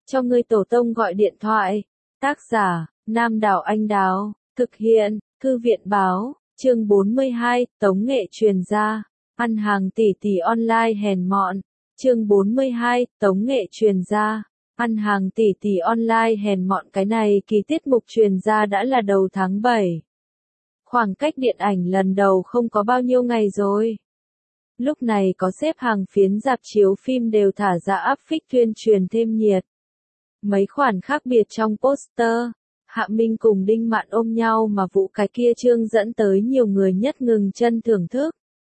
cho ngươi tổ tông gọi điện thoại. Tác giả, Nam Đảo Anh Đào, thực hiện, Thư viện báo, chương 42, tống nghệ truyền ra, ăn hàng tỷ tỷ online hèn mọn, chương 42, tống nghệ truyền ra, ăn hàng tỷ tỷ online hèn mọn. Cái này kỳ tiết mục truyền ra đã là đầu tháng 7. Khoảng cách điện ảnh lần đầu không có bao nhiêu ngày rồi. Lúc này có xếp hàng phiến rạp chiếu phim đều thả ra áp phích tuyên truyền thêm nhiệt. Mấy khoản khác biệt trong poster, Hạ Minh cùng Đinh Mạn ôm nhau mà vụ cái kia trương dẫn tới nhiều người nhất ngừng chân thưởng thức.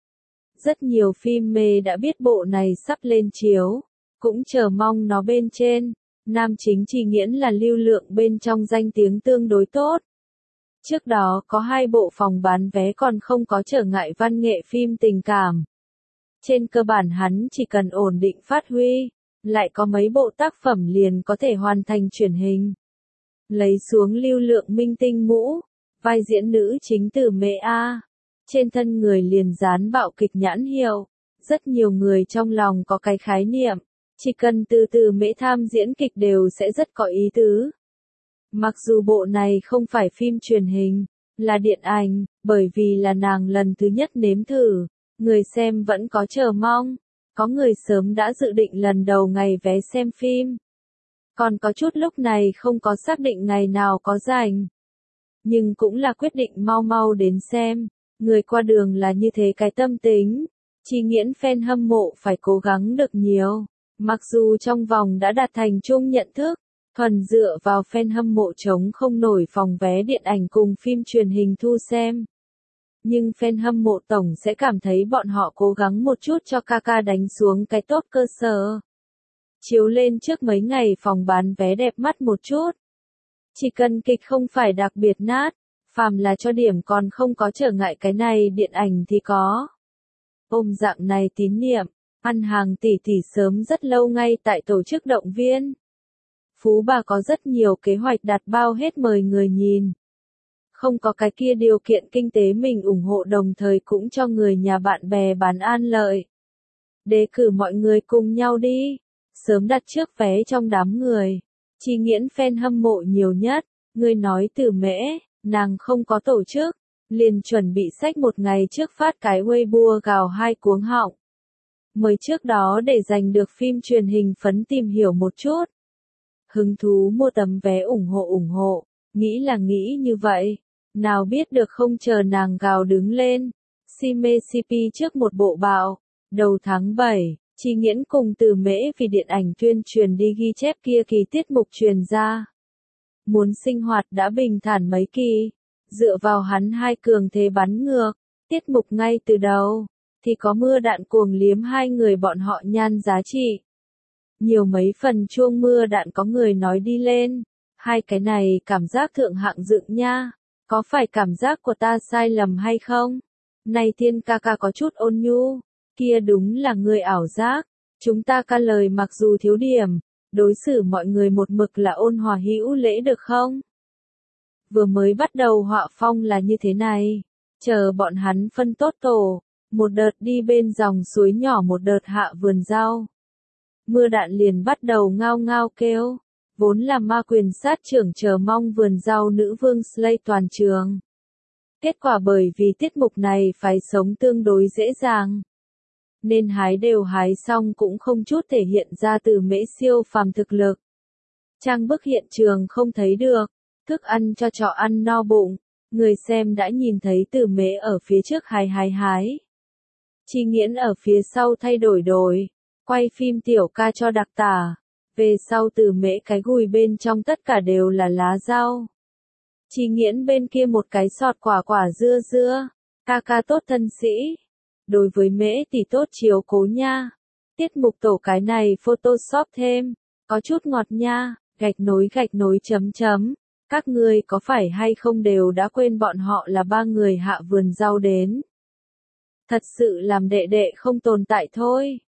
Rất nhiều phim mê đã biết bộ này sắp lên chiếu, cũng chờ mong nó bên trên. Nam chính Trì Nghiễn là lưu lượng bên trong danh tiếng tương đối tốt. Trước đó có 2 bộ phòng bán vé còn không có trở ngại văn nghệ phim tình cảm. Trên cơ bản hắn chỉ cần ổn định phát huy, lại có mấy bộ tác phẩm liền có thể hoàn thành truyền hình. Lấy xuống lưu lượng minh tinh mũ, vai diễn nữ chính Từ Mễ A. Trên thân người liền dán bạo kịch nhãn hiệu. Rất nhiều người trong lòng có cái khái niệm, chỉ cần Từ Mễ tham diễn kịch đều sẽ rất có ý tứ. Mặc dù bộ này không phải phim truyền hình, là điện ảnh, bởi vì là nàng lần thứ nhất nếm thử, người xem vẫn có chờ mong. Có người sớm đã dự định lần đầu ngày vé xem phim. Còn có chút lúc này không có xác định ngày nào có rảnh. Nhưng cũng là quyết định mau mau đến xem. Người qua đường là như thế cái tâm tính. Trì Nghiễn fan hâm mộ phải cố gắng được nhiều. Mặc dù trong vòng đã đạt thành chung nhận thức, thuần dựa vào fan hâm mộ chống không nổi phòng vé điện ảnh cùng phim truyền hình thu xem. Nhưng fan hâm mộ tổng sẽ cảm thấy bọn họ cố gắng một chút cho Kaka đánh xuống cái tốt cơ sở. Chiếu lên trước mấy ngày phòng bán vé đẹp mắt một chút. Chỉ cần kịch không phải đặc biệt nát, phàm là cho điểm còn không có trở ngại cái này điện ảnh thì có. Ôm dạng này tín niệm, ăn hàng tỷ tỷ sớm rất lâu ngay tại tổ chức động viên. Phú Bà có rất nhiều kế hoạch đặt bao hết mời người nhìn. Không có cái kia điều kiện kinh tế mình ủng hộ đồng thời cũng cho người nhà bạn bè bán an lợi. Đề cử mọi người cùng nhau đi. Sớm đặt trước vé trong đám người. Trì Nghiễn fan hâm mộ nhiều nhất. Người nói Từ Mễ, nàng không có tổ chức. Liền chuẩn bị xách một ngày trước phát cái Weibo gào 2 cuống họng. Mới trước đó để giành được phim truyền hình phấn tìm hiểu một chút. Hứng thú mua tấm vé ủng hộ. Nghĩ là nghĩ như vậy. Nào biết được không chờ nàng gào đứng lên. Si mê CP trước một bộ bạo. Đầu tháng 7, Trì Nghiễn cùng Từ Mễ vì điện ảnh tuyên truyền đi ghi chép kia kỳ tiết mục truyền ra. Muốn sinh hoạt đã bình thản mấy kỳ. Dựa vào hắn 2 cường thế bắn ngược. Tiết mục ngay từ đầu. Thì có mưa đạn cuồng liếm 2 người bọn họ nhan giá trị. Nhiều mấy phần chuông mưa đạn có người nói đi lên. 2 cái này cảm giác thượng hạng dựng nha. Có phải cảm giác của ta sai lầm hay không? Này Thiên Kaka có chút ôn nhu. Kia đúng là người ảo giác. Chúng ta ca lời mặc dù thiếu điểm. Đối xử mọi người một mực là ôn hòa hữu lễ được không? Vừa mới bắt đầu họa phong là như thế này. Chờ bọn hắn phân tốt tổ. Một đợt đi bên dòng suối nhỏ một đợt hạ vườn rau. Mưa đạn liền bắt đầu ngao ngao kêu. Vốn là ma quyền sát trưởng chờ mong vườn rau nữ vương slay toàn trường. Kết quả bởi vì tiết mục này phải sống tương đối dễ dàng. Nên hái đều hái xong cũng không chút thể hiện ra Từ Mễ siêu phàm thực lực. Trang bức hiện trường không thấy được. Thức ăn cho chó ăn no bụng. Người xem đã nhìn thấy Từ Mễ ở phía trước hái. Trì Nghiễn ở phía sau thay đổi. Quay phim tiểu ca cho đặc tả. Về sau Từ Mễ cái gùi bên trong tất cả đều là lá rau. Trì Nghiễn bên kia một cái sọt quả dưa. Ca tốt thân sĩ. Đối với Mễ thì tốt chiếu cố nha. Tiết mục tổ cái này photoshop thêm. Có chút ngọt nha. Gạch nối chấm. Các ngươi có phải hay không đều đã quên bọn họ là 3 người hạ vườn rau đến. Thật sự làm đệ đệ không tồn tại thôi.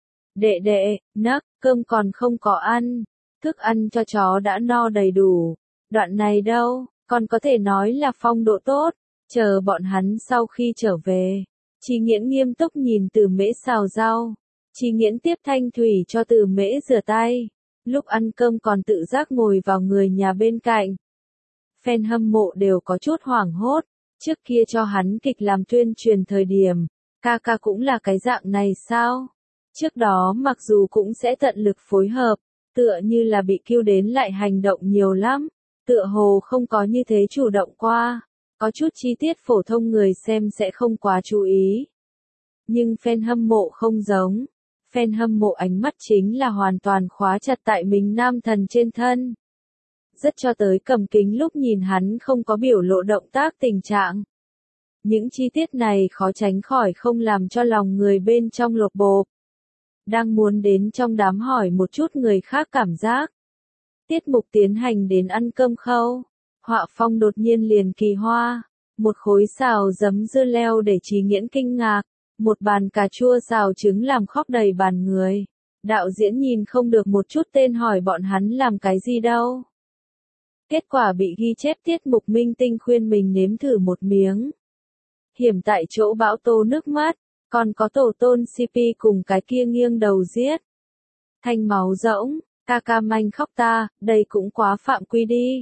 Đệ, nấc, cơm còn không có ăn. Thức ăn cho chó đã no đầy đủ. Đoạn này đâu, còn có thể nói là phong độ tốt. Chờ bọn hắn sau khi trở về. Trì Nghiễn nghiêm túc nhìn Từ Mễ xào rau. Trì Nghiễn tiếp thanh thủy cho Từ Mễ rửa tay. Lúc ăn cơm còn tự giác ngồi vào người nhà bên cạnh. Fan hâm mộ đều có chút hoảng hốt, trước kia cho hắn kịch làm tuyên truyền thời điểm, ca ca cũng là cái dạng này sao? Trước đó mặc dù cũng sẽ tận lực phối hợp, tựa như là bị kêu đến lại hành động nhiều lắm, tựa hồ không có như thế chủ động qua, có chút chi tiết phổ thông người xem sẽ không quá chú ý. Nhưng fan hâm mộ không giống, fan hâm mộ ánh mắt chính là hoàn toàn khóa chặt tại mình nam thần trên thân. Rất cho tới cầm kính lúc nhìn hắn không có biểu lộ động tác tình trạng. Những chi tiết này khó tránh khỏi không làm cho lòng người bên trong lột bộp. Đang muốn đến trong đám hỏi một chút người khác cảm giác. Tiết mục tiến hành đến ăn cơm khâu. Họa phong đột nhiên liền kỳ hoa. Một khối xào giấm dưa leo để Trí Nghiễn kinh ngạc. Một bàn cà chua xào trứng làm khóc đầy bàn người. Đạo diễn nhìn không được một chút tên hỏi bọn hắn làm cái gì đâu. Kết quả bị ghi chép tiết mục minh tinh khuyên mình nếm thử một miếng. Hiểm tại chỗ bão tô nước mắt, còn có tổ tôn CP cùng cái kia nghiêng đầu giết. Thanh máu rỗng, ca ca manh khóc ta, đây cũng quá phạm quy đi.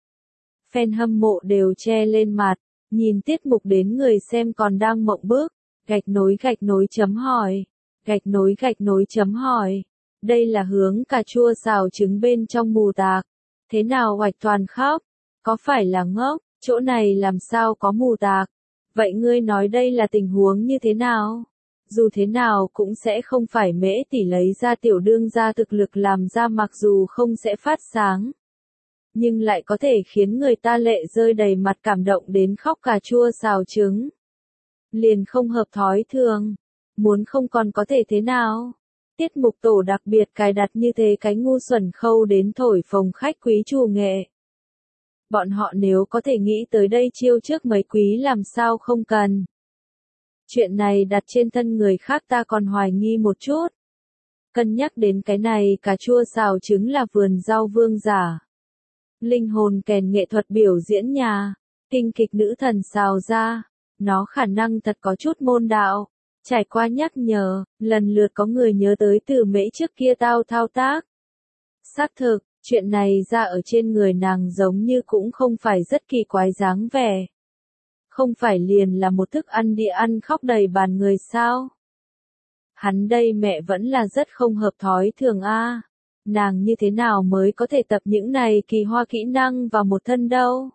Fan hâm mộ đều che lên mặt, nhìn tiết mục đến người xem còn đang mộng bức, gạch nối chấm hỏi, gạch nối chấm hỏi. Đây là hướng cà chua xào trứng bên trong mù tạc. Thế nào Hoạch Toàn khóc? Có phải là ngốc, chỗ này làm sao có mù tạc? Vậy ngươi nói đây là tình huống như thế nào? Dù thế nào cũng sẽ không phải Mễ tỷ lấy ra tiểu đương gia thực lực làm ra mặc dù không sẽ phát sáng. Nhưng lại có thể khiến người ta lệ rơi đầy mặt cảm động đến khóc cà chua xào trứng. Liền không hợp thói thường. Muốn không còn có thể thế nào? Tiết mục tổ đặc biệt cài đặt như thế cái ngu xuẩn khâu đến thổi phồng khách quý chủ nghệ. Bọn họ nếu có thể nghĩ tới đây chiêu trước mấy quý làm sao không cần. Chuyện này đặt trên thân người khác ta còn hoài nghi một chút. Cân nhắc đến cái này cà chua xào trứng là vườn rau vương giả. Linh hồn kèn nghệ thuật biểu diễn nhà, kinh kịch nữ thần xào ra, nó khả năng thật có chút môn đạo. Trải qua nhắc nhở, lần lượt có người nhớ tới từ Mễ trước kia tao thao tác. Xác thực, chuyện này ra ở trên người nàng giống như cũng không phải rất kỳ quái dáng vẻ. Không phải liền là một thức ăn địa ăn khóc đầy bàn người sao? Hắn đây mẹ vẫn là rất không hợp thói thường a. Nàng như thế nào mới có thể tập những này kỳ hoa kỹ năng vào một thân đâu?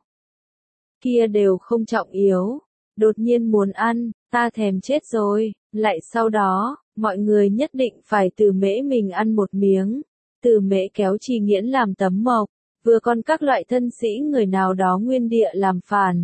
Kia đều không trọng yếu. Đột nhiên muốn ăn, ta thèm chết rồi, lại sau đó, mọi người nhất định phải từ Mễ mình ăn một miếng. Từ Mễ kéo Trì Nghiễn làm tấm mộc, vừa còn các loại thân sĩ người nào đó nguyên địa làm phản.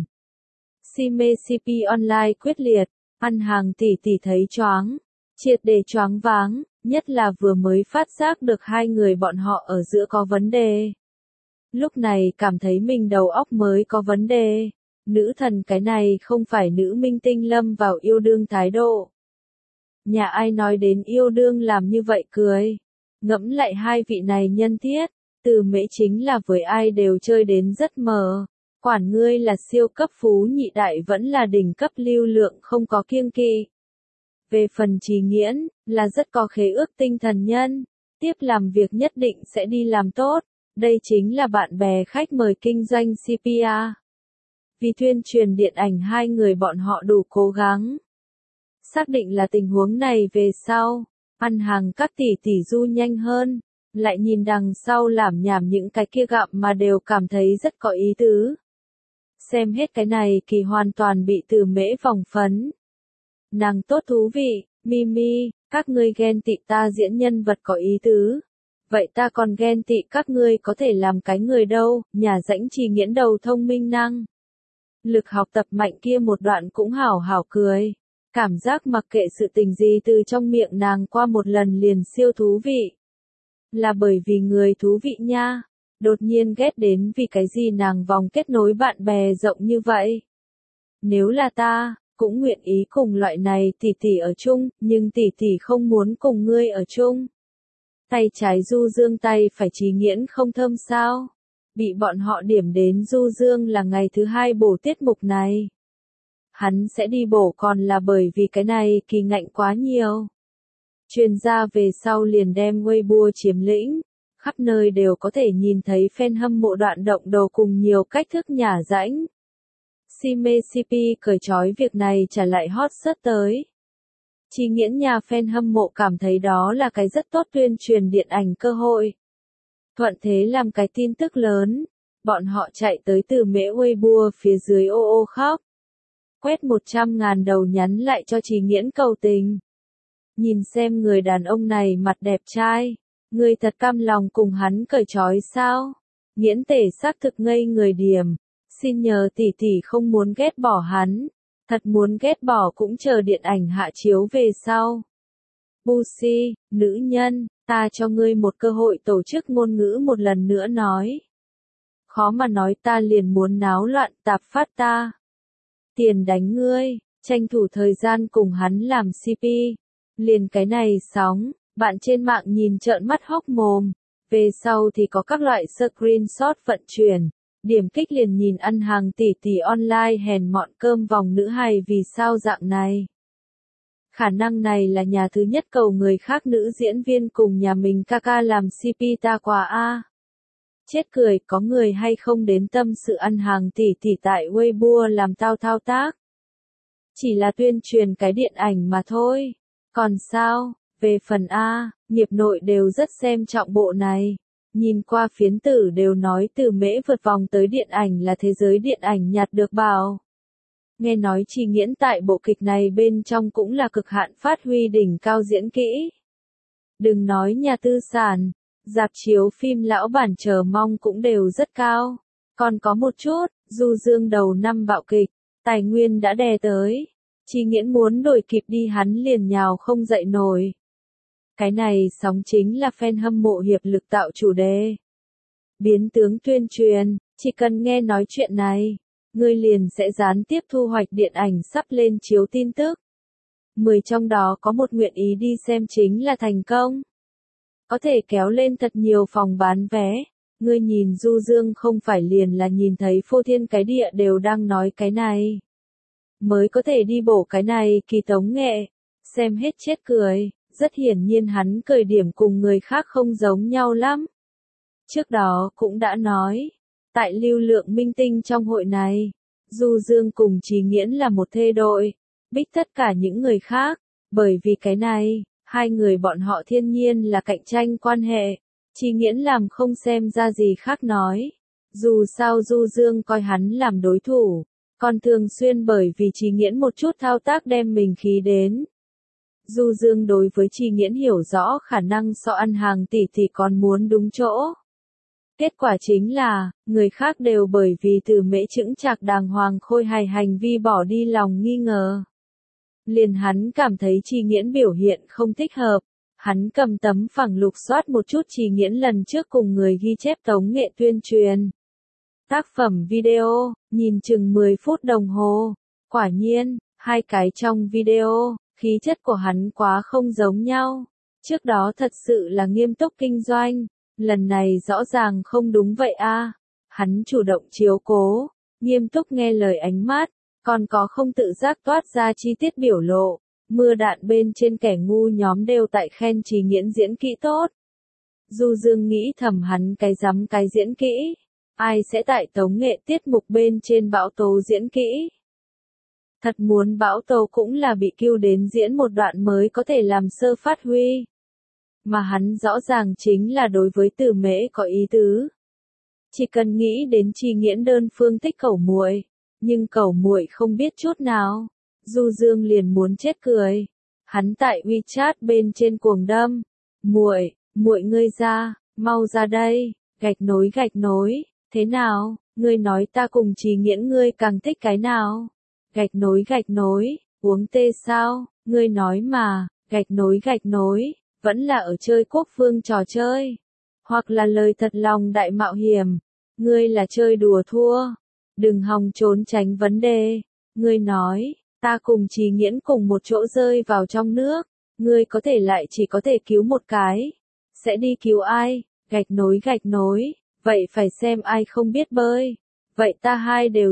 Si mê CP online quyết liệt, ăn hàng tỷ tỷ thấy choáng, triệt để choáng váng, nhất là vừa mới phát giác được hai người bọn họ ở giữa có vấn đề. Lúc này cảm thấy mình đầu óc mới có vấn đề. Nữ thần cái này không phải nữ minh tinh lâm vào yêu đương thái độ. Nhà ai nói đến yêu đương làm như vậy cười. Ngẫm lại hai vị này nhân thiết, từ Mễ chính là với ai đều chơi đến rất mờ. Quản ngươi là siêu cấp phú nhị đại vẫn là đỉnh cấp lưu lượng không có kiêng kỵ. Về phần Trì Nghiễn, là rất có khế ước tinh thần nhân. Tiếp làm việc nhất định sẽ đi làm tốt. Đây chính là bạn bè khách mời kinh doanh CPA. Vì tuyên truyền điện ảnh hai người bọn họ đủ cố gắng. Xác định là tình huống này về sau, ăn hàng các tỷ tỷ du nhanh hơn, lại nhìn đằng sau lảm nhảm những cái kia gặm mà đều cảm thấy rất có ý tứ. Xem hết cái này kỳ hoàn toàn bị từ Mễ vòng phấn. Nàng tốt thú vị, Mimi, các ngươi ghen tị ta diễn nhân vật có ý tứ. Vậy ta còn ghen tị các ngươi có thể làm cái người đâu, nhà rãnh Trì Nghiễn đầu thông minh năng. Lực học tập mạnh kia một đoạn cũng hảo hảo cười. Cảm giác mặc kệ sự tình gì từ trong miệng nàng qua một lần liền siêu thú vị. Là bởi vì người thú vị nha. Đột nhiên ghét đến vì cái gì nàng vòng kết nối bạn bè rộng như vậy. Nếu là ta, cũng nguyện ý cùng loại này tỷ tỷ ở chung, nhưng tỷ tỷ không muốn cùng ngươi ở chung. Tay trái du dương tay phải Trì Nghiễn không thơm sao? Bị bọn họ điểm đến du dương là ngày thứ hai bổ tiết mục này. Hắn sẽ đi bổ còn là bởi vì cái này kỳ ngạnh quá nhiều. Chuyên gia về sau liền đem Weibo chiếm lĩnh. Khắp nơi đều có thể nhìn thấy fan hâm mộ đoạn động đồ cùng nhiều cách thức nhả rãnh. Sime CP cởi trói việc này trả lại hot search tới. Chi Nghiễn nhà fan hâm mộ cảm thấy đó là cái rất tốt tuyên truyền điện ảnh cơ hội. Thuận thế làm cái tin tức lớn, bọn họ chạy tới từ mễ Weibo phía dưới ô ô khóc. Quét 100.000 đầu nhắn lại cho Chi Nghiễn cầu tình. Nhìn xem người đàn ông này mặt đẹp trai, người thật cam lòng cùng hắn cởi trói sao? Nghiễn tể xác thực ngây người điểm, xin nhờ tỷ tỷ không muốn ghét bỏ hắn, thật muốn ghét bỏ cũng chờ điện ảnh hạ chiếu về sau. Pussy, nữ nhân, ta cho ngươi một cơ hội tổ chức ngôn ngữ một lần nữa nói. Khó mà nói ta liền muốn náo loạn tạp phát ta. Tiền đánh ngươi, tranh thủ thời gian cùng hắn làm CP. Liền cái này sóng, bạn trên mạng nhìn trợn mắt hốc mồm. Về sau thì có các loại screenshot vận chuyển. Điểm kích liền nhìn ăn hàng tỷ tỷ online hèn mọn cơm vòng nữ hài vì sao dạng này. Khả năng này là nhà thứ nhất cầu người khác nữ diễn viên cùng nhà mình ca ca làm CP ta quá a. Chết cười, có người hay không đến tâm sự ăn hàng tỷ tỷ tại Weibo làm tao thao tác. Chỉ là tuyên truyền cái điện ảnh mà thôi. Còn sao, về phần A, nghiệp nội đều rất xem trọng bộ này. Nhìn qua phiến tử đều nói từ mễ vượt vòng tới điện ảnh là thế giới điện ảnh nhặt được bảo. Nghe nói Chi Nghiễn tại bộ kịch này bên trong cũng là cực hạn phát huy đỉnh cao diễn kỹ. Đừng nói nhà tư sản, rạp chiếu phim lão bản chờ mong cũng đều rất cao. Còn có một chút, du dương đầu năm bạo kịch, tài nguyên đã đè tới. Chi Nghiễn muốn đổi kịp đi hắn liền nhào không dậy nổi. Cái này sóng chính là fan hâm mộ hiệp lực tạo chủ đề. Biến tướng tuyên truyền, chỉ cần nghe nói chuyện này, ngươi liền sẽ gián tiếp thu hoạch điện ảnh sắp lên chiếu tin tức. 10 trong đó có một nguyện ý đi xem chính là thành công. Có thể kéo lên thật nhiều phòng bán vé. Ngươi nhìn du dương không phải liền là nhìn thấy phô thiên cái địa đều đang nói cái này. Mới có thể đi bổ cái này kỳ tống nghệ. Xem hết chết cười. Rất hiển nhiên hắn cười điểm cùng người khác không giống nhau lắm. Trước đó cũng đã nói, tại lưu lượng minh tinh trong hội này, Du Dương cùng Chí Nghiễn là một thê đội, bích tất cả những người khác, bởi vì cái này, hai người bọn họ thiên nhiên là cạnh tranh quan hệ, Chí Nghiễn làm không xem ra gì khác nói. Dù sao Du Dương coi hắn làm đối thủ, còn thường xuyên bởi vì Chí Nghiễn một chút thao tác đem mình khí đến. Du Dương đối với Chi Nghiễn hiểu rõ khả năng so ăn hàng tỷ thì còn muốn đúng chỗ. Kết quả chính là, người khác đều bởi vì từ mễ chững chạc đàng hoàng khôi hài hành vi bỏ đi lòng nghi ngờ. Liền hắn cảm thấy Chi Nghiễn biểu hiện không thích hợp. Hắn cầm tấm phẳng lục soát một chút Chi Nghiễn lần trước cùng người ghi chép tống nghệ tuyên truyền. Tác phẩm video, nhìn chừng 10 phút đồng hồ. Quả nhiên, hai cái trong video. Khí chất của hắn quá không giống nhau. Trước đó thật sự là nghiêm túc kinh doanh. Lần này rõ ràng không đúng vậy a. Hắn chủ động chiếu cố, nghiêm túc nghe lời ánh mắt, còn có không tự giác toát ra chi tiết biểu lộ. Mưa đạn bên trên kẻ ngu nhóm đều tại khen Chí Nghiễn diễn kỹ tốt. Du Dương nghĩ thầm hắn cái rắm cái diễn kỹ. Ai sẽ tại tống nghệ tiết mục bên trên bão tố diễn kỹ. Thật muốn bão tố cũng là bị kêu đến diễn một đoạn mới có thể làm sơ phát huy. Mà hắn rõ ràng chính là đối với từ mễ có ý tứ. Chỉ cần nghĩ đến Chi Nghiễn đơn phương thích cẩu muội, nhưng cẩu muội không biết chút nào. Du Dương liền muốn chết cười. Hắn tại WeChat bên trên cuồng đâm. Muội, muội ngươi ra, mau ra đây, gạch nối, thế nào, ngươi nói ta cùng Chi Nghiễn ngươi càng thích cái nào? Gạch nối, uống tê sao, ngươi nói mà, gạch nối, vẫn là ở chơi quốc vương trò chơi. Hoặc là lời thật lòng đại mạo hiểm, ngươi là chơi đùa thua. Đừng hòng trốn tránh vấn đề. Ngươi nói, ta cùng Chí Nghiễn cùng một chỗ rơi vào trong nước, ngươi có thể lại chỉ có thể cứu một cái. Sẽ đi cứu ai? Gạch nối, vậy phải xem ai không biết bơi. Vậy ta hai đều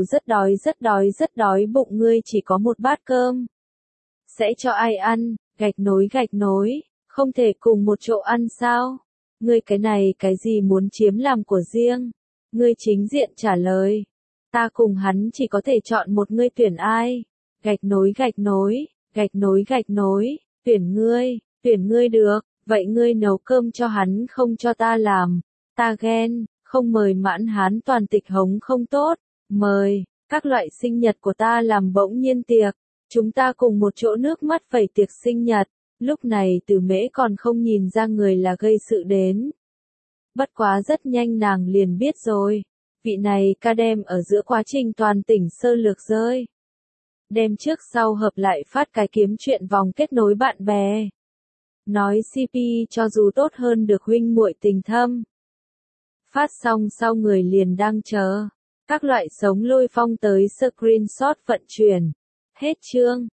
rất đói bụng ngươi chỉ có một bát cơm. Sẽ cho ai ăn, gạch nối, không thể cùng một chỗ ăn sao? Ngươi cái này cái gì muốn chiếm làm của riêng? Ngươi chính diện trả lời. Ta cùng hắn chỉ có thể chọn một, ngươi tuyển ai? Gạch nối gạch nối, gạch nối gạch nối, tuyển ngươi được, vậy ngươi nấu cơm cho hắn không cho ta làm. Ta ghen, không mời mãn hán toàn tịch hống không tốt, mời, các loại sinh nhật của ta làm bỗng nhiên tiệc, chúng ta cùng một chỗ nước mắt vẩy tiệc sinh nhật, lúc này Từ Mễ còn không nhìn ra người là gây sự đến. Bất quá rất nhanh nàng liền biết rồi, vị này ca đem ở giữa quá trình toàn tỉnh sơ lược rơi. Đem trước sau hợp lại phát cái kiếm chuyện vòng kết nối bạn bè. Nói CP cho dù tốt hơn được huynh muội tình thâm. Phát xong sau người liền đang chờ. Các loại sống lôi phong tới screenshot vận chuyển. Hết chương.